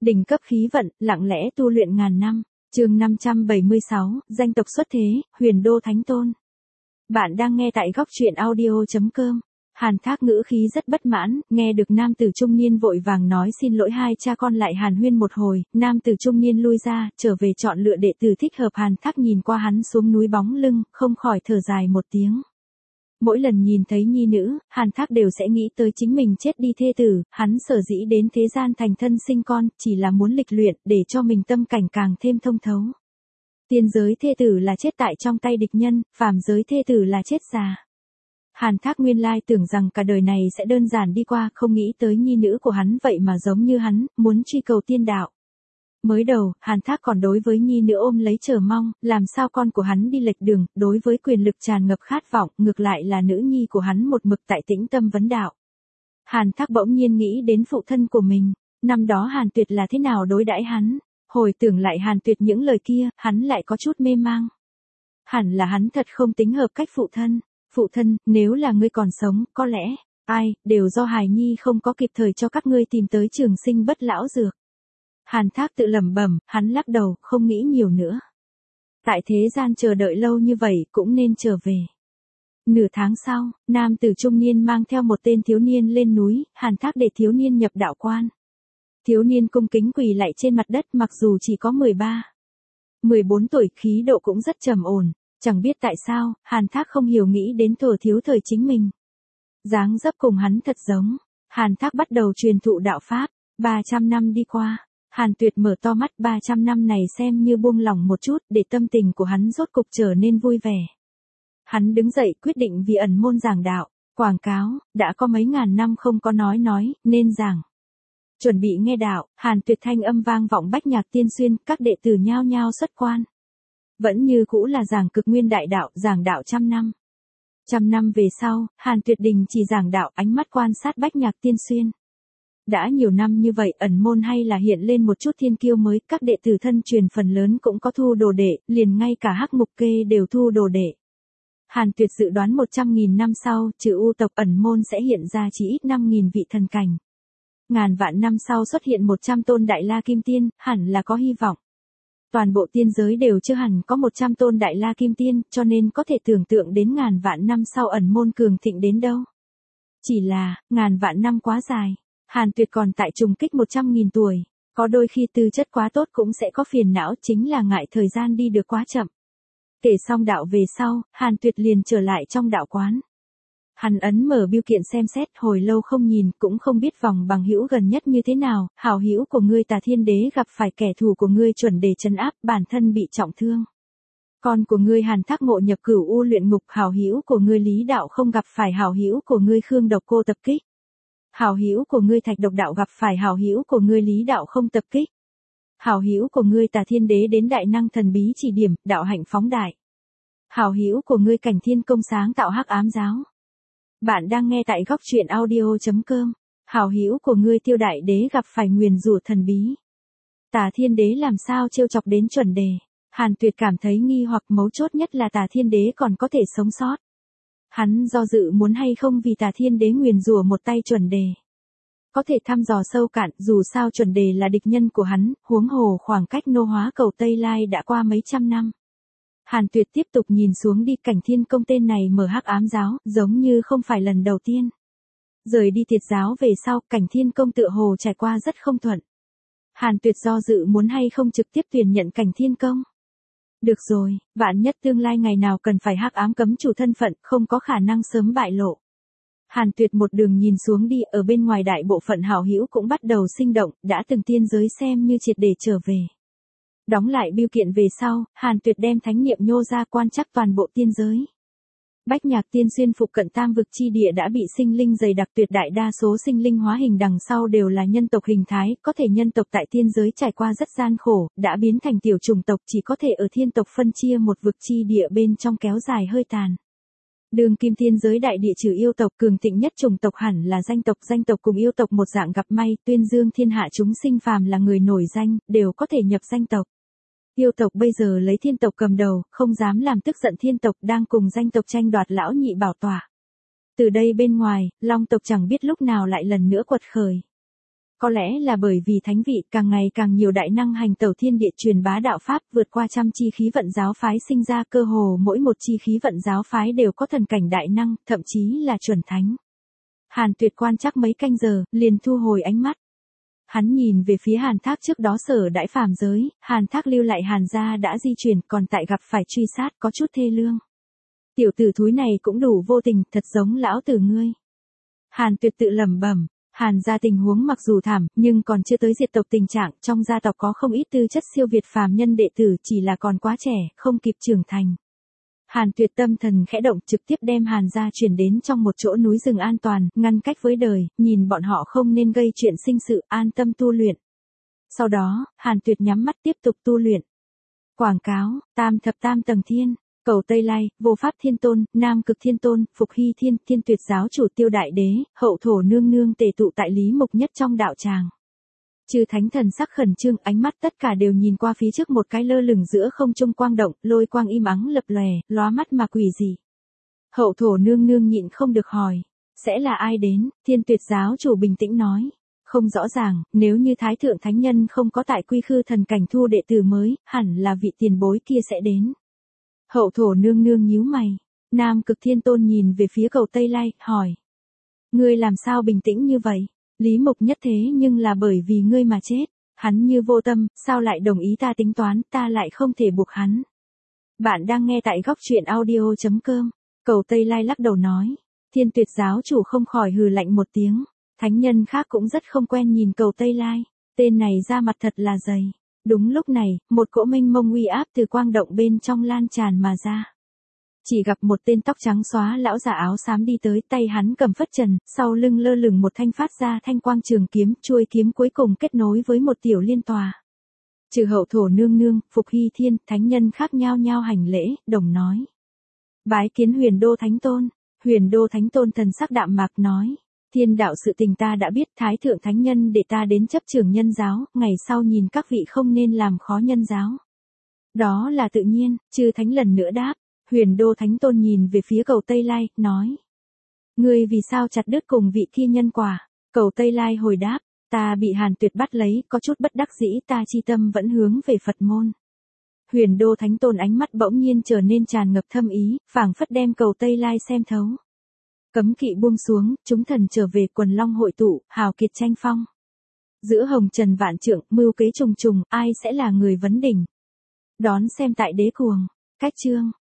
Đỉnh cấp khí vận, lặng lẽ tu luyện ngàn năm. Chương 576, danh tộc xuất thế, Huyền Đô Thánh Tôn. Bạn đang nghe tại góc truyện audio.com. Hàn Thác ngữ khí rất bất mãn, nghe được nam tử trung niên vội vàng nói xin lỗi, hai cha con lại hàn huyên một hồi, nam tử trung niên lui ra, trở về chọn lựa đệ tử thích hợp. Hàn Thác nhìn qua hắn xuống núi bóng lưng, không khỏi thở dài một tiếng. Mỗi lần nhìn thấy nhi nữ, Hàn Thác đều sẽ nghĩ tới chính mình chết đi thê tử, hắn sở dĩ đến thế gian thành thân sinh con, chỉ là muốn lịch luyện, để cho mình tâm cảnh càng thêm thông thấu. Tiên giới thê tử là chết tại trong tay địch nhân, phàm giới thê tử là chết già. Hàn Thác nguyên lai tưởng rằng cả đời này sẽ đơn giản đi qua, không nghĩ tới nhi nữ của hắn vậy mà giống như hắn, muốn truy cầu tiên đạo. Mới đầu, Hàn Thác còn đối với nhi nữ ôm lấy chờ mong, làm sao con của hắn đi lệch đường, đối với quyền lực tràn ngập khát vọng, ngược lại là nữ nhi của hắn một mực tại tĩnh tâm vấn đạo. Hàn Thác bỗng nhiên nghĩ đến phụ thân của mình, năm đó Hàn Tuyệt là thế nào đối đãi hắn, hồi tưởng lại Hàn Tuyệt những lời kia, hắn lại có chút mê mang. Hẳn là hắn thật không tính hợp cách phụ thân, nếu là ngươi còn sống, có lẽ, đều do hài nhi không có kịp thời cho các ngươi tìm tới trường sinh bất lão dược. Hàn Thác tự lẩm bẩm, hắn lắc đầu, không nghĩ nhiều nữa. Tại thế gian chờ đợi lâu như vậy, cũng nên trở về. Nửa tháng sau, nam tử trung niên mang theo một tên thiếu niên lên núi, Hàn Thác để thiếu niên nhập đạo quan. Thiếu niên cung kính quỳ lạy trên mặt đất, mặc dù chỉ có 14 tuổi, khí độ cũng rất trầm ổn. Chẳng biết tại sao, Hàn Thác không hiểu nghĩ đến thuở thiếu thời chính mình. Dáng dấp cùng hắn thật giống. Hàn Thác bắt đầu truyền thụ đạo pháp. 300 năm đi qua, Hàn Tuyệt mở to mắt, 300 năm này xem như buông lỏng một chút, để tâm tình của hắn rốt cục trở nên vui vẻ. Hắn đứng dậy quyết định vì ẩn môn giảng đạo, quảng cáo, đã có mấy ngàn năm không có nói, nên giảng. Chuẩn bị nghe đạo, Hàn Tuyệt thanh âm vang vọng Bách Nhạc Tiên Xuyên, các đệ tử nhao nhao xuất quan. Vẫn như cũ là giảng cực nguyên đại đạo, giảng đạo 100 năm. 100 năm về sau, Hàn Tuyệt đình chỉ giảng đạo, ánh mắt quan sát Bách Nhạc Tiên Xuyên. Đã nhiều năm như vậy, ẩn môn hay là hiện lên một chút thiên kiêu mới, các đệ tử thân truyền phần lớn cũng có thu đồ đệ, liền ngay cả Hắc Mục Kê đều thu đồ đệ. Hàn Tuyệt dự đoán 100.000 năm sau, trừ U tộc ẩn môn sẽ hiện ra chỉ ít 5.000 vị thần cảnh. Ngàn vạn năm sau xuất hiện 100 tôn Đại La Kim Tiên, hẳn là có hy vọng. Toàn bộ tiên giới đều chưa hẳn có 100 tôn Đại La Kim Tiên, cho nên có thể tưởng tượng đến ngàn vạn năm sau ẩn môn cường thịnh đến đâu. Chỉ là, ngàn vạn năm quá dài. Hàn Tuyệt còn tại trùng kích 100.000 tuổi. Có đôi khi tư chất quá tốt cũng sẽ có phiền não, chính là ngại thời gian đi được quá chậm. Kể xong đạo về sau, Hàn Tuyệt liền trở lại trong đạo quán. Hắn ấn mở bưu kiện xem xét, hồi lâu không nhìn, cũng không biết vòng bằng hữu gần nhất như thế nào, hảo hữu của ngươi Tà Thiên Đế gặp phải kẻ thù của ngươi chuẩn đề trấn áp, bản thân bị trọng thương. Con của ngươi Hàn Thác ngộ nhập Cửu U luyện ngục, hảo hữu của ngươi Lý Đạo không gặp phải hảo hữu của ngươi Khương Độc Cô tập kích. Hảo hữu của ngươi Thạch Độc Đạo gặp phải hảo hữu của ngươi Lý Đạo không tập kích. Hảo hữu của ngươi Tà Thiên Đế đến đại năng thần bí chỉ điểm, đạo hạnh phóng đại. Hảo hữu của ngươi Cảnh Thiên Công sáng tạo Hắc Ám giáo. Bạn đang nghe tại góc truyện audio.com. Hảo hữu của ngươi Tiêu Đại Đế gặp phải nguyền rủa thần bí. Tà Thiên Đế làm sao trêu chọc đến chuẩn đề? Hàn Tuyệt cảm thấy nghi hoặc, mấu chốt nhất là Tà Thiên Đế còn có thể sống sót. Hắn do dự muốn hay không vì Tà Thiên Đế nguyền rủa một tay chuẩn đề. Có thể thăm dò sâu cạn, dù sao chuẩn đề là địch nhân của hắn, huống hồ khoảng cách nô hóa cầu Tây Lai đã qua mấy trăm năm. Hàn Tuyệt tiếp tục nhìn xuống đi, Cảnh Thiên Công tên này mở Hắc Ám giáo, giống như không phải lần đầu tiên. Rời đi Tiệt giáo về sau, Cảnh Thiên Công tựa hồ trải qua rất không thuận. Hàn Tuyệt do dự muốn hay không trực tiếp tuyển nhận Cảnh Thiên Công. Được rồi, vạn nhất tương lai ngày nào cần phải Hắc Ám cấm chủ thân phận, không có khả năng sớm bại lộ. Hàn Tuyệt một đường nhìn xuống đi, ở bên ngoài đại bộ phận hảo hữu cũng bắt đầu sinh động, đã từng tiên giới xem như triệt để trở về. Đóng lại bưu kiện về sau, Hàn Tuyệt đem thánh niệm nhô ra quan trắc toàn bộ tiên giới. Bách Nhạc Tiên Xuyên phụ cận tam vực chi địa đã bị sinh linh dày đặc, tuyệt đại đa số sinh linh hóa hình đằng sau đều là nhân tộc hình thái, có thể nhân tộc tại tiên giới trải qua rất gian khổ, đã biến thành tiểu chủng tộc, chỉ có thể ở thiên tộc phân chia một vực chi địa bên trong kéo dài hơi tàn. Đường kim tiên giới đại địa trừ yêu tộc, cường thịnh nhất chủng tộc hẳn là danh tộc cùng yêu tộc một dạng gặp may, tuyên dương thiên hạ chúng sinh phàm là người nổi danh, đều có thể nhập danh tộc. Yêu tộc bây giờ lấy thiên tộc cầm đầu, không dám làm tức giận thiên tộc, đang cùng danh tộc tranh đoạt lão nhị bảo tọa. Từ đây bên ngoài, long tộc chẳng biết lúc nào lại lần nữa quật khởi. Có lẽ là bởi vì thánh vị càng ngày càng nhiều đại năng hành tẩu thiên địa truyền bá đạo pháp vượt qua trăm chi khí vận giáo phái sinh ra cơ hồ mỗi một chi khí vận giáo phái đều có thần cảnh đại năng, thậm chí là chuẩn thánh. Hàn Tuyệt quan chắc mấy canh giờ, liền thu hồi ánh mắt. Hắn nhìn về phía Hàn Thác trước đó sở đãi phàm giới, Hàn Thác lưu lại Hàn gia đã di chuyển còn tại gặp phải truy sát có chút thê lương. Tiểu tử thúi này cũng đủ vô tình, thật giống lão tử ngươi. Hàn Tuyệt tự lẩm bẩm, Hàn gia tình huống mặc dù thảm, nhưng còn chưa tới diệt tộc tình trạng, trong gia tộc có không ít tư chất siêu việt phàm nhân đệ tử, chỉ là còn quá trẻ, không kịp trưởng thành. Hàn Tuyệt tâm thần khẽ động, trực tiếp đem Hàn gia chuyển đến trong một chỗ núi rừng an toàn, ngăn cách với đời, nhìn bọn họ không nên gây chuyện sinh sự, an tâm tu luyện. Sau đó, Hàn Tuyệt nhắm mắt tiếp tục tu luyện. Quảng cáo, tam thập tam tầng thiên. Cầu Tây Lai, Vô Pháp Thiên Tôn, Nam Cực Thiên Tôn, Phục Hy Thiên, Thiên Tuyệt giáo chủ Tiêu Đại Đế, Hậu Thổ Nương Nương tề tụ tại Lý Mục Nhất trong đạo tràng. Chư thánh thần sắc khẩn trương, ánh mắt tất cả đều nhìn qua phía trước một cái lơ lửng giữa không trung quang động, lôi quang im ắng lập lòe, lóa mắt mà quỷ dị. Hậu Thổ Nương Nương nhịn không được hỏi, sẽ là ai đến? Thiên Tuyệt giáo chủ bình tĩnh nói, không rõ ràng, nếu như Thái Thượng Thánh Nhân không có tại Quy Khư thần cảnh thu đệ tử mới, hẳn là vị tiền bối kia sẽ đến. Hậu Thổ Nương Nương nhíu mày. Nam Cực Thiên Tôn nhìn về phía Cầu Tây Lai, hỏi. Ngươi làm sao bình tĩnh như vậy? Lý Mục Nhất thế nhưng là bởi vì ngươi mà chết. Hắn như vô tâm, sao lại đồng ý ta tính toán, ta lại không thể buộc hắn. Bạn đang nghe tại góc truyện audio.com. Cầu Tây Lai lắc đầu nói. Thiên Tuyệt giáo chủ không khỏi hừ lạnh một tiếng. Thánh nhân khác cũng rất không quen nhìn Cầu Tây Lai. Tên này ra mặt thật là dày. Đúng lúc này, một cỗ mênh mông uy áp từ quang động bên trong lan tràn mà ra. Chỉ gặp một tên tóc trắng xóa lão giả áo xám đi tới, tay hắn cầm phất trần, sau lưng lơ lửng một thanh phát ra thanh quang trường kiếm, chuôi kiếm cuối cùng kết nối với một tiểu liên tòa. Trừ Hậu Thổ Nương Nương, Phục Hy Thiên, thánh nhân khác nhao nhao hành lễ, đồng nói. Bái kiến Huyền Đô Thánh Tôn. Huyền Đô Thánh Tôn thần sắc đạm mạc nói. Thiên đạo sự tình ta đã biết, Thái Thượng Thánh Nhân để ta đến chấp trưởng nhân giáo, ngày sau nhìn các vị không nên làm khó nhân giáo. Đó là tự nhiên, chư thánh lần nữa đáp. Huyền Đô Thánh Tôn nhìn về phía Cầu Tây Lai, nói. Ngươi vì sao chặt đứt cùng vị kia nhân quả? Cầu Tây Lai hồi đáp, ta bị Hàn Tuyệt bắt lấy, có chút bất đắc dĩ, ta chi tâm vẫn hướng về Phật môn. Huyền Đô Thánh Tôn ánh mắt bỗng nhiên trở nên tràn ngập thâm ý, phảng phất đem Cầu Tây Lai xem thấu. Cấm kỵ buông xuống, chúng thần trở về, quần long hội tụ, hào kiệt tranh phong. Giữa hồng trần vạn trượng, mưu kế trùng trùng, ai sẽ là người vấn đỉnh? Đón xem tại Đế Cuồng. Cách chương.